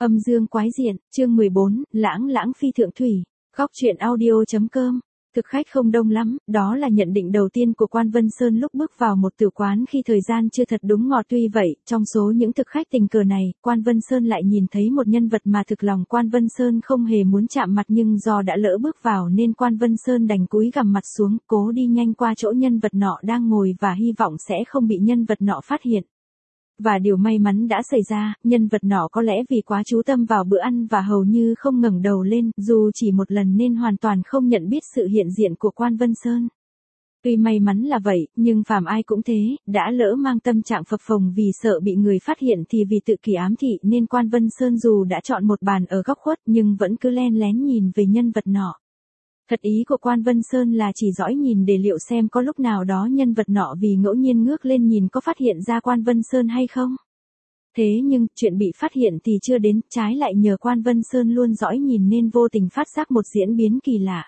Âm dương quái diện, chương 14, lãng lãng phi thượng thủy. Góc truyện audio.com. Thực khách không đông lắm, đó là nhận định đầu tiên của Quan Vân Sơn lúc bước vào một tử quán khi thời gian chưa thật đúng ngọt. Tuy vậy, trong số những thực khách tình cờ này, Quan Vân Sơn lại nhìn thấy một nhân vật mà thực lòng Quan Vân Sơn không hề muốn chạm mặt, nhưng do đã lỡ bước vào nên Quan Vân Sơn đành cúi gằm mặt xuống, cố đi nhanh qua chỗ nhân vật nọ đang ngồi và hy vọng sẽ không bị nhân vật nọ phát hiện. Và điều may mắn đã xảy ra, nhân vật nọ có lẽ vì quá chú tâm vào bữa ăn và hầu như không ngẩng đầu lên, dù chỉ một lần nên hoàn toàn không nhận biết sự hiện diện của Quan Vân Sơn. Tuy may mắn là vậy, nhưng phàm ai cũng thế, đã lỡ mang tâm trạng phập phồng vì sợ bị người phát hiện thì vì tự kỷ ám thị nên Quan Vân Sơn dù đã chọn một bàn ở góc khuất nhưng vẫn cứ len lén nhìn về nhân vật nọ. Thật ý của Quan Vân Sơn là chỉ dõi nhìn để liệu xem có lúc nào đó nhân vật nọ vì ngẫu nhiên ngước lên nhìn có phát hiện ra Quan Vân Sơn hay không. Thế nhưng, chuyện bị phát hiện thì chưa đến, trái lại nhờ Quan Vân Sơn luôn dõi nhìn nên vô tình phát giác một diễn biến kỳ lạ.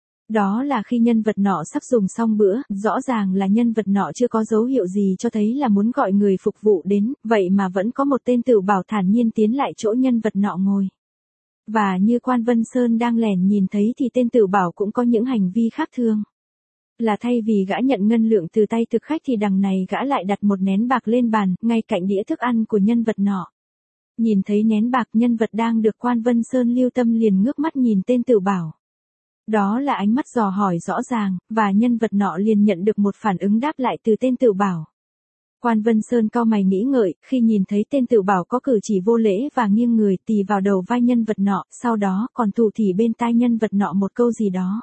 Đó là khi nhân vật nọ sắp dùng xong bữa, rõ ràng là nhân vật nọ chưa có dấu hiệu gì cho thấy là muốn gọi người phục vụ đến, vậy mà vẫn có một tên tửu bảo thản nhiên tiến lại chỗ nhân vật nọ ngồi. Và như Quan Vân Sơn đang lẻn nhìn thấy thì tên tửu bảo cũng có những hành vi khác thường. Là thay vì gã nhận ngân lượng từ tay thực khách thì đằng này gã lại đặt một nén bạc lên bàn, ngay cạnh đĩa thức ăn của nhân vật nọ. Nhìn thấy nén bạc, nhân vật đang được Quan Vân Sơn lưu tâm liền ngước mắt nhìn tên tửu bảo. Đó là ánh mắt dò hỏi rõ ràng, và nhân vật nọ liền nhận được một phản ứng đáp lại từ tên tửu bảo. Quan Vân Sơn cau mày nghĩ ngợi, khi nhìn thấy tên tửu bảo có cử chỉ vô lễ và nghiêng người tì vào đầu vai nhân vật nọ, sau đó còn thủ thỉ bên tai nhân vật nọ một câu gì đó.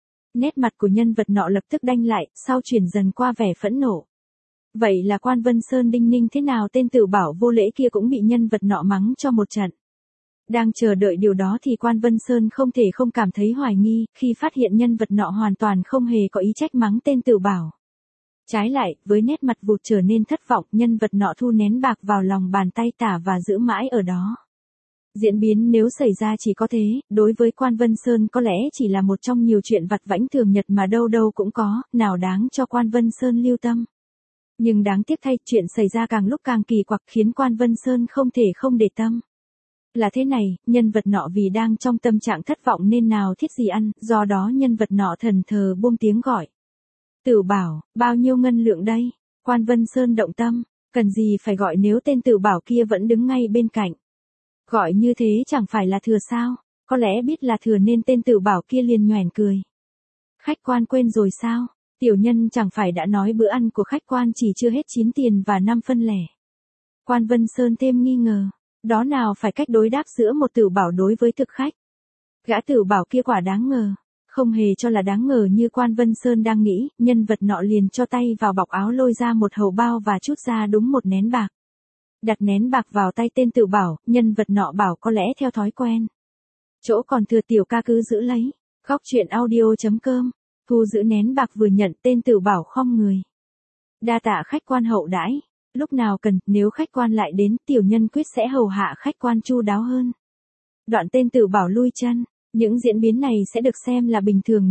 Nét mặt của nhân vật nọ lập tức đanh lại, sau chuyển dần qua vẻ phẫn nộ. Vậy là Quan Vân Sơn đinh ninh thế nào tên tửu bảo vô lễ kia cũng bị nhân vật nọ mắng cho một trận. Đang chờ đợi điều đó thì Quan Vân Sơn không thể không cảm thấy hoài nghi, khi phát hiện nhân vật nọ hoàn toàn không hề có ý trách mắng tên tửu bảo. Trái lại, với nét mặt vụt trở nên thất vọng, nhân vật nọ thu nén bạc vào lòng bàn tay tả và giữ mãi ở đó. Diễn biến nếu xảy ra chỉ có thế, đối với Quan Vân Sơn có lẽ chỉ là một trong nhiều chuyện vặt vãnh thường nhật mà đâu đâu cũng có, nào đáng cho Quan Vân Sơn lưu tâm. Nhưng đáng tiếc thay, chuyện xảy ra càng lúc càng kỳ quặc khiến Quan Vân Sơn không thể không để tâm. Là thế này, nhân vật nọ vì đang trong tâm trạng thất vọng nên nào thiết gì ăn, do đó nhân vật nọ thẫn thờ buông tiếng gọi. Tửu bảo, bao nhiêu ngân lượng đây? Quan Vân Sơn động tâm, cần gì phải gọi nếu tên tửu bảo kia vẫn đứng ngay bên cạnh. Gọi như thế chẳng phải là thừa sao? Có lẽ biết là thừa nên tên tửu bảo kia liền nhoẻn cười. Khách quan quên rồi sao? Tiểu nhân chẳng phải đã nói bữa ăn của khách quan chỉ chưa hết 9 tiền và 5 phân lẻ. Quan Vân Sơn thêm nghi ngờ. Đó nào phải cách đối đáp giữa một tửu bảo đối với thực khách. Gã tửu bảo kia quả đáng ngờ. Không hề cho là đáng ngờ như Quan Vân Sơn đang nghĩ, nhân vật nọ liền cho tay vào bọc áo lôi ra một hầu bao và trút ra đúng một nén bạc. Đặt nén bạc vào tay tên tửu bảo, nhân vật nọ bảo có lẽ theo thói quen. Chỗ còn thừa tiểu ca cứ giữ lấy. Góc truyện audio.com. Thu giữ nén bạc vừa nhận, tên tửu bảo khom người. Đa tạ khách quan hậu đãi. Lúc nào cần, nếu khách quan lại đến, tiểu nhân quyết sẽ hầu hạ khách quan chu đáo hơn. Đoạn tên tửu bảo lui chân. Những diễn biến này sẽ được xem là bình thường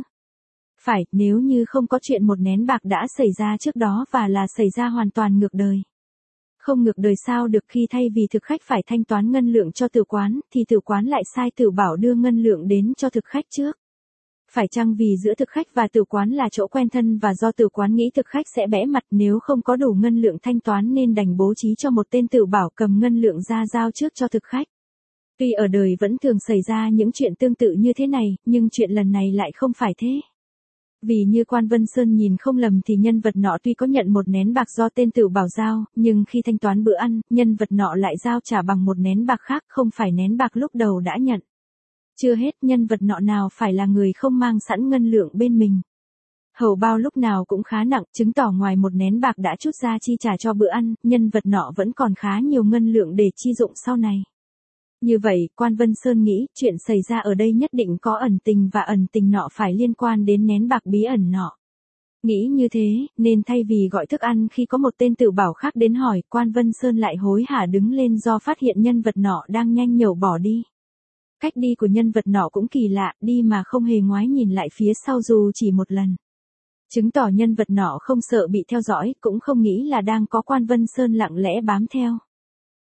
nếu như không có chuyện một nén bạc đã xảy ra trước đó và là xảy ra hoàn toàn ngược đời. Không ngược đời sao được, khi thay vì thực khách phải thanh toán ngân lượng cho tử quán, thì tử quán lại sai tửu bảo đưa ngân lượng đến cho thực khách trước. Phải chăng vì giữa thực khách và tử quán là chỗ quen thân và do tử quán nghĩ thực khách sẽ bẽ mặt nếu không có đủ ngân lượng thanh toán nên đành bố trí cho một tên tửu bảo cầm ngân lượng ra giao trước cho thực khách. Tuy ở đời vẫn thường xảy ra những chuyện tương tự như thế này, nhưng chuyện lần này lại không phải thế. Vì như Quan Vân Sơn nhìn không lầm thì nhân vật nọ tuy có nhận một nén bạc do tên tửu bảo giao, nhưng khi thanh toán bữa ăn, nhân vật nọ lại giao trả bằng một nén bạc khác, không phải nén bạc lúc đầu đã nhận. Chưa hết, nhân vật nọ nào phải là người không mang sẵn ngân lượng bên mình. Hầu bao lúc nào cũng khá nặng, chứng tỏ ngoài một nén bạc đã trút ra chi trả cho bữa ăn, nhân vật nọ vẫn còn khá nhiều ngân lượng để chi dụng sau này. Như vậy, Quan Vân Sơn nghĩ, chuyện xảy ra ở đây nhất định có ẩn tình và ẩn tình nọ phải liên quan đến nén bạc bí ẩn nọ. Nghĩ như thế, nên thay vì gọi thức ăn khi có một tên tửu bảo khác đến hỏi, Quan Vân Sơn lại hối hả đứng lên do phát hiện nhân vật nọ đang nhanh nhẩu bỏ đi. Cách đi của nhân vật nọ cũng kỳ lạ, đi mà không hề ngoái nhìn lại phía sau dù chỉ một lần. Chứng tỏ nhân vật nọ không sợ bị theo dõi, cũng không nghĩ là đang có Quan Vân Sơn lặng lẽ bám theo.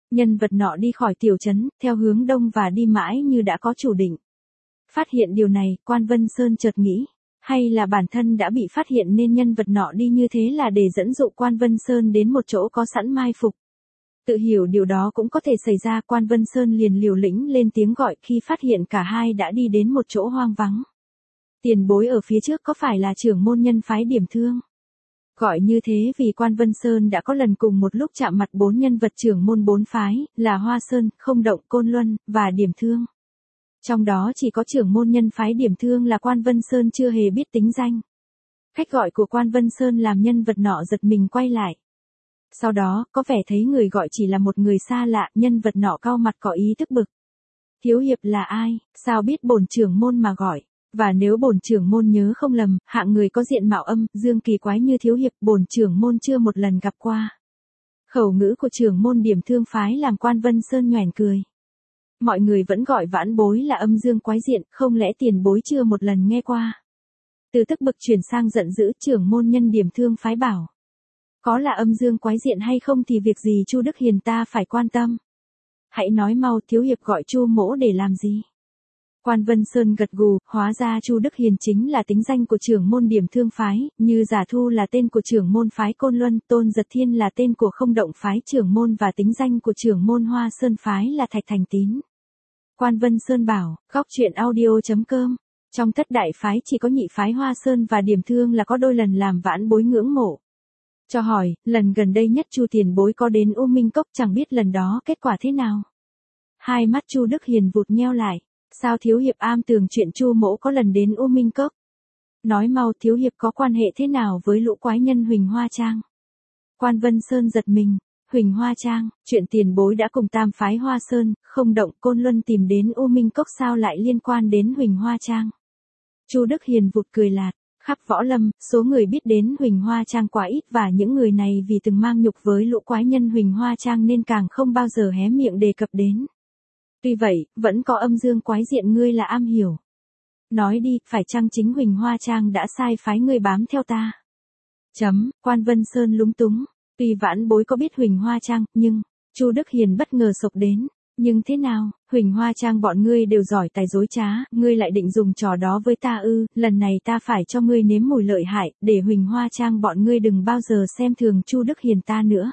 Nhân vật nọ đi khỏi tiểu trấn, theo hướng đông và đi mãi như đã có chủ định. Phát hiện điều này, Quan Vân Sơn chợt nghĩ, hay là bản thân đã bị phát hiện nên nhân vật nọ đi như thế là để dẫn dụ Quan Vân Sơn đến một chỗ có sẵn mai phục. Tự hiểu điều đó cũng có thể xảy ra, Quan Vân Sơn liền liều lĩnh lên tiếng gọi khi phát hiện cả hai đã đi đến một chỗ hoang vắng. Tiền bối ở phía trước có phải là trưởng môn nhân phái Điểm Thương? Gọi như thế vì Quan Vân Sơn đã có lần cùng một lúc chạm mặt 4 nhân vật trưởng môn 4 phái, là Hoa Sơn, Không Động, Côn Luân, và Điểm Thương. Trong đó chỉ có trưởng môn nhân phái Điểm Thương là Quan Vân Sơn chưa hề biết tính danh. Cách gọi của Quan Vân Sơn làm nhân vật nọ giật mình quay lại. Sau đó, có vẻ thấy người gọi chỉ là một người xa lạ, nhân vật nọ cau mặt có ý tức bực. Thiếu hiệp là ai, sao biết bổn trưởng môn mà gọi? Và nếu bổn trưởng môn nhớ không lầm, hạng người có diện mạo âm, dương kỳ quái như thiếu hiệp bổn trưởng môn chưa một lần gặp qua. Khẩu ngữ của trưởng môn Điểm Thương phái làm Quan Vân Sơn nhoẻn cười. Mọi người vẫn gọi vãn bối là âm dương quái diện, không lẽ tiền bối chưa một lần nghe qua? Từ tức bực chuyển sang giận dữ, trưởng môn nhân Điểm Thương phái bảo. Có là âm dương quái diện hay không thì việc gì Chu Đức Hiền ta phải quan tâm. Hãy nói mau, thiếu hiệp gọi Chu mỗ để làm gì? Quan Vân Sơn gật gù, hóa ra Chu Đức Hiền chính là tính danh của trưởng môn Điểm Thương phái, như Giả Thu là tên của trưởng môn phái Côn Luân, Tôn Giật Thiên là tên của Không Động phái trưởng môn và tính danh của trưởng môn Hoa Sơn phái là Thạch Thành Tín. Quan Vân Sơn bảo, góc truyện audio.com, trong thất đại phái chỉ có nhị phái Hoa Sơn và Điểm Thương là có đôi lần làm vãn bối ngưỡng mộ. Cho hỏi, lần gần đây nhất Chu tiền bối có đến U Minh Cốc, chẳng biết lần đó kết quả thế nào? Hai mắt Chu Đức Hiền vụt nheo lại. Sao thiếu hiệp am tường chuyện Chu mỗ có lần đến U Minh Cốc? Nói mau, thiếu hiệp có quan hệ thế nào với lũ quái nhân Huỳnh Hoa Trang? Quan Vân Sơn giật mình. Huỳnh Hoa Trang, chuyện tiền bối đã cùng tam phái Hoa Sơn, Không Động, Côn Luân tìm đến U Minh Cốc sao lại liên quan đến Huỳnh Hoa Trang? Chu Đức Hiền vụt cười lạt. Khắp võ lâm, số người biết đến Huỳnh Hoa Trang quá ít và những người này vì từng mang nhục với lũ quái nhân Huỳnh Hoa Trang nên càng không bao giờ hé miệng đề cập đến. Tuy vậy, vẫn có âm dương quái diện ngươi là am hiểu. Nói đi, phải chăng chính Huỳnh Hoa Trang đã sai phái ngươi bám theo ta? Quan Vân Sơn lúng túng. Tuy vãn bối có biết Huỳnh Hoa Trang, nhưng, Chu Đức Hiền bất ngờ sộc đến. Nhưng thế nào, Huỳnh Hoa Trang bọn ngươi đều giỏi tài dối trá, ngươi lại định dùng trò đó với ta ư? Lần này ta phải cho ngươi nếm mùi lợi hại, để Huỳnh Hoa Trang bọn ngươi đừng bao giờ xem thường Chu Đức Hiền ta nữa.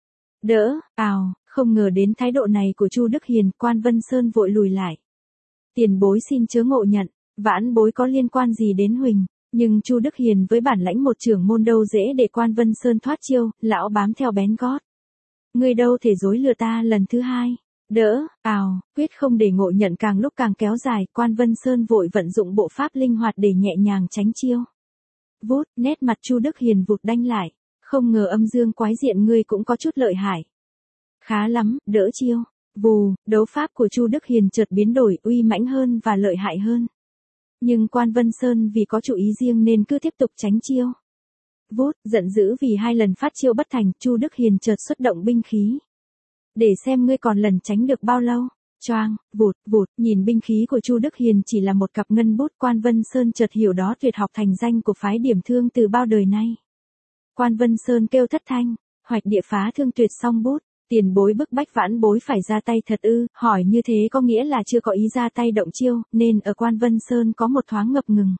Đỡ, không ngờ đến thái độ này của Chu Đức Hiền, Quan Vân Sơn vội lùi lại. Tiền bối xin chớ ngộ nhận, vãn bối có liên quan gì đến Huỳnh, nhưng Chu Đức Hiền với bản lãnh một trưởng môn đâu dễ để Quan Vân Sơn thoát chiêu, lão bám theo bén gót. Ngươi đâu thể dối lừa ta lần thứ hai. Đỡ, quyết không để ngộ nhận càng lúc càng kéo dài, Quan Vân Sơn vội vận dụng bộ pháp linh hoạt để nhẹ nhàng tránh chiêu. Vút, nét mặt Chu Đức Hiền vụt đanh lại, không ngờ âm dương quái diện ngươi cũng có chút lợi hại. Khá lắm, đỡ chiêu. Vù, đấu pháp của Chu Đức Hiền chợt biến đổi, uy mãnh hơn và lợi hại hơn. Nhưng Quan Vân Sơn vì có chủ ý riêng nên cứ tiếp tục tránh chiêu. Vút, giận dữ vì hai lần phát chiêu bất thành, Chu Đức Hiền chợt xuất động binh khí. Để xem ngươi còn lần tránh được bao lâu. Choang, vụt, nhìn binh khí của Chu Đức Hiền chỉ là một cặp ngân bút, Quan Vân Sơn chợt hiểu đó tuyệt học thành danh của phái Điểm Thương từ bao đời nay. Quan Vân Sơn kêu thất thanh, hoạch địa phá thương tuyệt song bút. Tiền bối bức bách vãn bối phải ra tay thật ư? Hỏi như thế có nghĩa là chưa có ý ra tay động chiêu, nên ở Quan Vân Sơn có một thoáng ngập ngừng.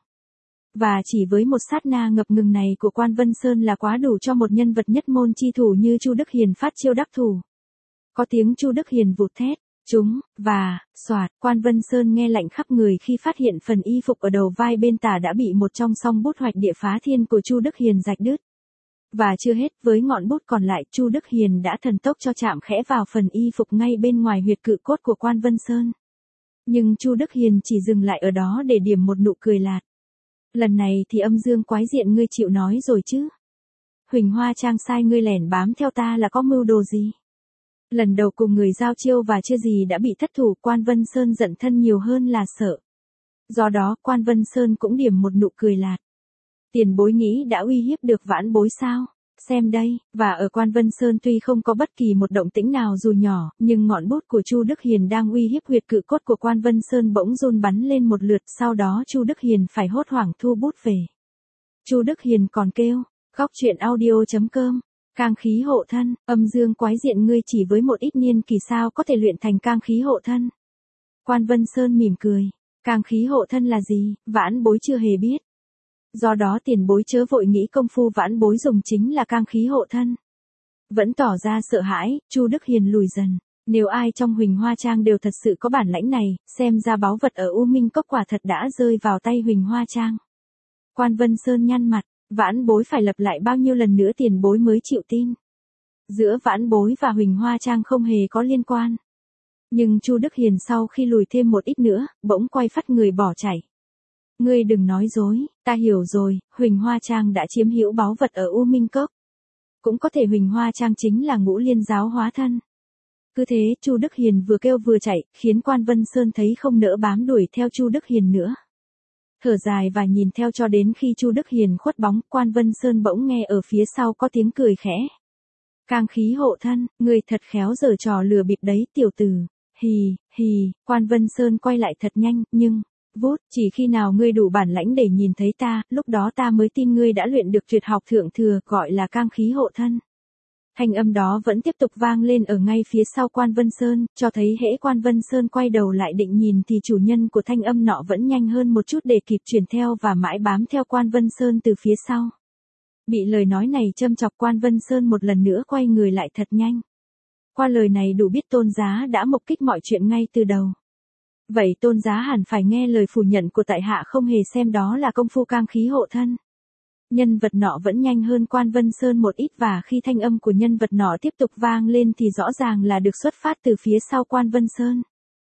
Và chỉ với một sát na ngập ngừng này của Quan Vân Sơn là quá đủ cho một nhân vật nhất môn chi thủ như Chu Đức Hiền phát chiêu đắc thủ. Có tiếng Chu Đức Hiền vụt thét, và, xoạt, Quan Vân Sơn nghe lạnh khắp người khi phát hiện phần y phục ở đầu vai bên tả đã bị một trong song bút hoạch địa phá thiên của Chu Đức Hiền rạch đứt. Và chưa hết, với ngọn bút còn lại, Chu Đức Hiền đã thần tốc cho chạm khẽ vào phần y phục ngay bên ngoài huyệt cự cốt của Quan Vân Sơn. Nhưng Chu Đức Hiền chỉ dừng lại ở đó để điểm một nụ cười lạt. Lần này thì âm dương quái diện ngươi chịu nói rồi chứ? Huỳnh Hoa Trang sai ngươi lẻn bám theo ta là có mưu đồ gì? Lần đầu cùng người giao chiêu và chưa gì đã bị thất thủ, Quan Vân Sơn giận thân nhiều hơn là sợ. Do đó, Quan Vân Sơn cũng điểm một nụ cười lạt. Tiền bối nghĩ đã uy hiếp được vãn bối sao? Xem đây, và ở Quan Vân Sơn tuy không có bất kỳ một động tĩnh nào dù nhỏ, nhưng ngọn bút của Chu Đức Hiền đang uy hiếp huyệt cự cốt của Quan Vân Sơn bỗng run bắn lên một lượt, sau đó Chu Đức Hiền phải hốt hoảng thu bút về. Chu Đức Hiền còn kêu, góc truyện audio.com Cang khí hộ thân, âm dương quái diện ngươi chỉ với một ít niên kỳ sao có thể luyện thành cang khí hộ thân. Quan Vân Sơn mỉm cười, cang khí hộ thân là gì, vãn bối chưa hề biết. Do đó tiền bối chớ vội nghĩ công phu vãn bối dùng chính là cang khí hộ thân. Vẫn tỏ ra sợ hãi, Chu Đức Hiền lùi dần. Nếu ai trong Huỳnh Hoa Trang đều thật sự có bản lãnh này, xem ra báu vật ở U Minh Cốc quả thật đã rơi vào tay Huỳnh Hoa Trang. Quan Vân Sơn nhăn mặt, vãn bối phải lặp lại bao nhiêu lần nữa tiền bối mới chịu tin. Giữa vãn bối và Huỳnh Hoa Trang không hề có liên quan. Nhưng Chu Đức Hiền sau khi lùi thêm một ít nữa, bỗng quay phắt người bỏ chạy. Ngươi đừng nói dối, ta hiểu rồi, Huỳnh Hoa Trang đã chiếm hữu báu vật ở U Minh Cốc. Cũng có thể Huỳnh Hoa Trang chính là Ngũ Liên giáo hóa thân. Cứ thế, Chu Đức Hiền vừa kêu vừa chạy, khiến Quan Vân Sơn thấy không nỡ bám đuổi theo Chu Đức Hiền nữa. Thở dài và nhìn theo cho đến khi Chu Đức Hiền khuất bóng, Quan Vân Sơn bỗng nghe ở phía sau có tiếng cười khẽ. Cang khí hộ thân, người thật khéo giở trò lừa bịp đấy tiểu tử. Hì, hì, Quan Vân Sơn quay lại thật nhanh, nhưng, vút, chỉ khi nào ngươi đủ bản lãnh để nhìn thấy ta, lúc đó ta mới tin ngươi đã luyện được tuyệt học thượng thừa, gọi là cang khí hộ thân. Thanh âm đó vẫn tiếp tục vang lên ở ngay phía sau Quan Vân Sơn, cho thấy hễ Quan Vân Sơn quay đầu lại định nhìn thì chủ nhân của thanh âm nọ vẫn nhanh hơn một chút để kịp chuyển theo và mãi bám theo Quan Vân Sơn từ phía sau. Bị lời nói này châm chọc Quan Vân Sơn một lần nữa quay người lại thật nhanh. Qua lời này đủ biết Tôn Giá đã mục kích mọi chuyện ngay từ đầu. Vậy Tôn Giá hẳn phải nghe lời phủ nhận của tại hạ không hề xem đó là công phu cang khí hộ thân. Nhân vật nọ vẫn nhanh hơn Quan Vân Sơn một ít và khi thanh âm của nhân vật nọ tiếp tục vang lên thì rõ ràng là được xuất phát từ phía sau Quan Vân Sơn.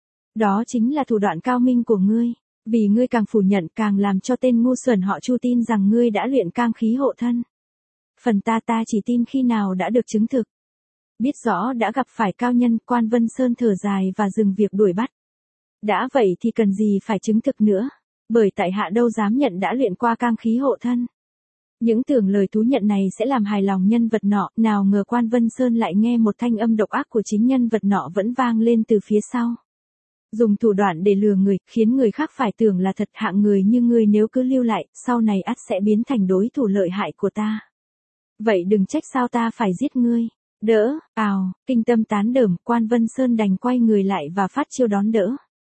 Đó chính là thủ đoạn cao minh của ngươi, vì ngươi càng phủ nhận càng làm cho tên ngu xuẩn họ Chu tin rằng ngươi đã luyện cang khí hộ thân. Phần ta chỉ tin khi nào đã được chứng thực. Biết rõ đã gặp phải cao nhân, Quan Vân Sơn thở dài và dừng việc đuổi bắt. Đã vậy thì cần gì phải chứng thực nữa, bởi tại hạ đâu dám nhận đã luyện qua cang khí hộ thân. Những tưởng lời thú nhận này sẽ làm hài lòng nhân vật nọ, nào ngờ Quan Vân Sơn lại nghe một thanh âm độc ác của chính nhân vật nọ vẫn vang lên từ phía sau. Dùng thủ đoạn để lừa người, khiến người khác phải tưởng là thật, hạng người như ngươi nếu cứ lưu lại, sau này ắt sẽ biến thành đối thủ lợi hại của ta. Vậy đừng trách sao ta phải giết ngươi. Đỡ, kinh tâm tán đởm, Quan Vân Sơn đành quay người lại và phát chiêu đón đỡ.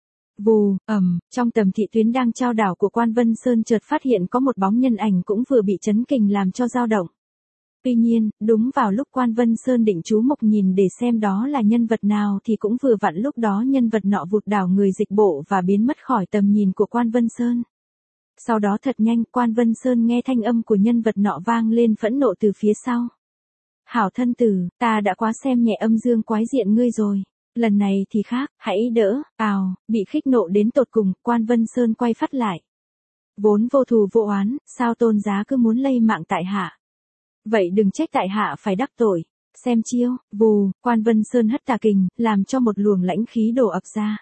Vù, trong tầm thị tuyến đang trao đảo của Quan Vân Sơn chợt phát hiện có một bóng nhân ảnh cũng vừa bị chấn kình làm cho dao động. Tuy nhiên, đúng vào lúc Quan Vân Sơn định chú mục nhìn để xem đó là nhân vật nào thì cũng vừa vặn lúc đó nhân vật nọ vụt đảo người dịch bộ và biến mất khỏi tầm nhìn của Quan Vân Sơn. Sau đó thật nhanh, Quan Vân Sơn nghe thanh âm của nhân vật nọ vang lên phẫn nộ từ phía sau. Hảo thân tử, ta đã quá xem nhẹ âm dương quái diện ngươi rồi. Lần này thì khác, hãy đỡ, bị khích nộ đến tột cùng, Quan Vân Sơn quay phát lại. Vốn vô thù vô oán, sao Tôn Giá cứ muốn lây mạng tại hạ. Vậy đừng trách tại hạ phải đắc tội. Xem chiêu, vù, Quan Vân Sơn hất tà kình, làm cho một luồng lãnh khí đổ ập ra.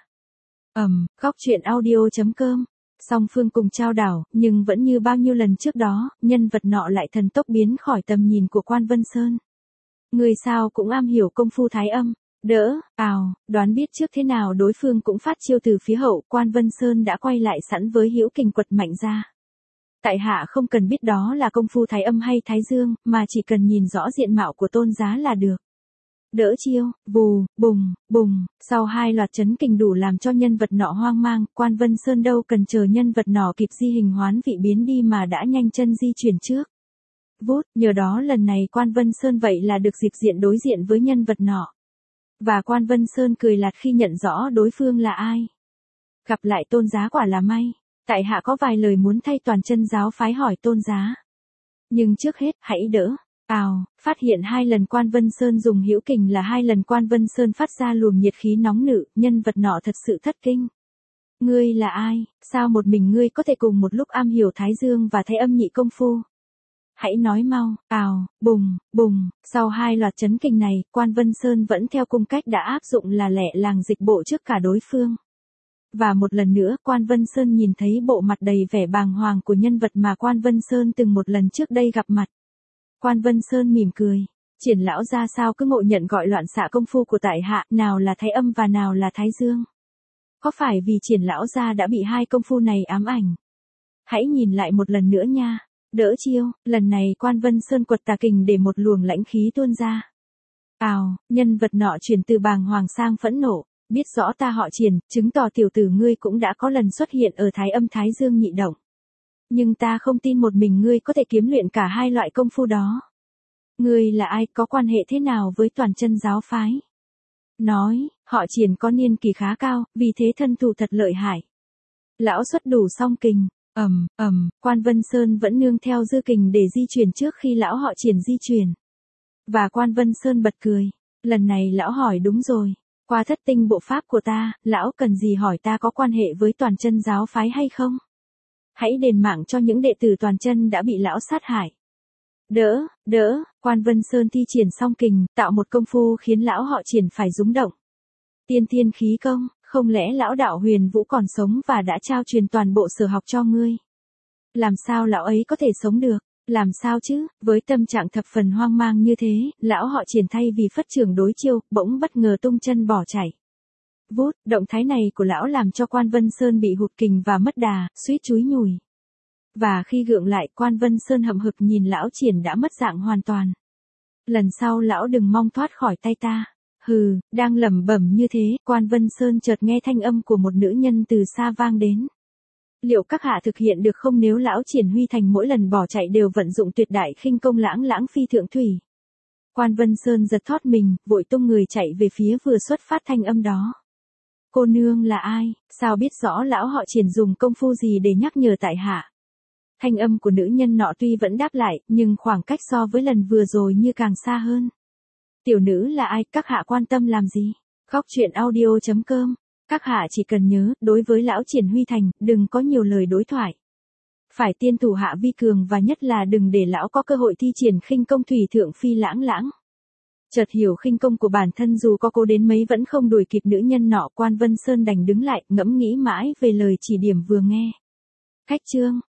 Góc truyện audio.com. Song phương cùng trao đảo, nhưng vẫn như bao nhiêu lần trước đó, nhân vật nọ lại thần tốc biến khỏi tầm nhìn của Quan Vân Sơn. Người sao cũng am hiểu công phu thái âm. Đỡ, đoán biết trước thế nào đối phương cũng phát chiêu từ phía hậu, Quan Vân Sơn đã quay lại sẵn với hữu kình quật mạnh ra. Tại hạ không cần biết đó là công phu thái âm hay thái dương, mà chỉ cần nhìn rõ diện mạo của Tôn Giá là được. Đỡ chiêu, vù, bùng, bùng, sau hai loạt chấn kình đủ làm cho nhân vật nọ hoang mang, Quan Vân Sơn đâu cần chờ nhân vật nọ kịp di hình hoán vị biến đi mà đã nhanh chân di chuyển trước. Vút, nhờ đó lần này Quan Vân Sơn vậy là được dịp diện đối diện với nhân vật nọ. Và Quan Vân Sơn cười lạt khi nhận rõ đối phương là ai. Gặp lại Tôn Giá quả là may. Tại hạ có vài lời muốn thay toàn chân giáo phái hỏi Tôn Giá. Nhưng trước hết, hãy đỡ. Phát hiện hai lần Quan Vân Sơn dùng hữu kình là hai lần Quan Vân Sơn phát ra luồng nhiệt khí nóng nự, nhân vật nọ thật sự thất kinh. Ngươi là ai, sao một mình ngươi có thể cùng một lúc am hiểu thái dương và thái âm nhị công phu? Hãy nói mau, bùng, bùng, sau hai loạt chấn kình này, Quan Vân Sơn vẫn theo cung cách đã áp dụng là lẹ làng dịch bộ trước cả đối phương. Và một lần nữa, Quan Vân Sơn nhìn thấy bộ mặt đầy vẻ bàng hoàng của nhân vật mà Quan Vân Sơn từng một lần trước đây gặp mặt. Quan Vân Sơn mỉm cười, Triển lão ra sao cứ ngộ nhận gọi loạn xạ công phu của tại hạ, nào là thái âm và nào là thái dương. Có phải vì Triển lão gia đã bị hai công phu này ám ảnh? Hãy nhìn lại một lần nữa nha. Đỡ chiêu, lần này Quan Vân Sơn quật tà kình để một luồng lãnh khí tuôn ra. Nhân vật nọ chuyển từ bàng hoàng sang phẫn nộ, biết rõ ta họ Triển, chứng tỏ tiểu tử ngươi cũng đã có lần xuất hiện ở Thái Âm Thái Dương nhị động. Nhưng ta không tin một mình ngươi có thể kiếm luyện cả hai loại công phu đó. Ngươi là ai, có quan hệ thế nào với toàn chân giáo phái? Nói, họ Triển có niên kỳ khá cao, vì thế thân thủ thật lợi hại. Lão xuất đủ song kình, Quan Vân Sơn vẫn nương theo dư kình để di chuyển trước khi lão họ Triển di chuyển. Và Quan Vân Sơn bật cười, lần này lão hỏi đúng rồi, qua thất tinh bộ pháp của ta, lão cần gì hỏi ta có quan hệ với toàn chân giáo phái hay không? Hãy đền mạng cho những đệ tử toàn chân đã bị lão sát hại. Đỡ, Quan Vân Sơn thi triển song kình, tạo một công phu khiến lão họ Triển phải rúng động. Tiên thiên khí công, không lẽ lão đạo Huyền Vũ còn sống và đã trao truyền toàn bộ sở học cho ngươi? Làm sao lão ấy có thể sống được? Làm sao chứ, với tâm trạng thập phần hoang mang như thế, lão họ Triển thay vì phất trưởng đối chiêu, bỗng bất ngờ tung chân bỏ chạy. Vút, động thái này của lão làm cho Quan Vân Sơn bị hụt kình và mất đà, suýt chúi nhùi. Và khi gượng lại, Quan Vân Sơn hậm hực nhìn lão Triển đã mất dạng hoàn toàn. Lần sau lão đừng mong thoát khỏi tay ta. Hừ, đang lẩm bẩm như thế, Quan Vân Sơn chợt nghe thanh âm của một nữ nhân từ xa vang đến. Liệu các hạ thực hiện được không nếu lão Triển Huy Thành mỗi lần bỏ chạy đều vận dụng tuyệt đại khinh công lãng lãng phi thượng thủy? Quan Vân Sơn giật thót mình, vội tung người chạy về phía vừa xuất phát thanh âm đó. Cô nương là ai, sao biết rõ lão họ Triển dùng công phu gì để nhắc nhở tại hạ? Thanh âm của nữ nhân nọ tuy vẫn đáp lại, nhưng khoảng cách so với lần vừa rồi như càng xa hơn. Tiểu nữ là ai, các hạ quan tâm làm gì? Góc truyện audio.com. Các hạ chỉ cần nhớ, đối với lão Triển Huy Thành, đừng có nhiều lời đối thoại. Phải tiên thủ hạ vi cường và nhất là đừng để lão có cơ hội thi triển khinh công thủy thượng phi lãng lãng. Chợt hiểu khinh công của bản thân dù có cố đến mấy vẫn không đuổi kịp nữ nhân nọ, Quan Vân Sơn đành đứng lại, ngẫm nghĩ mãi về lời chỉ điểm vừa nghe. Khách chương.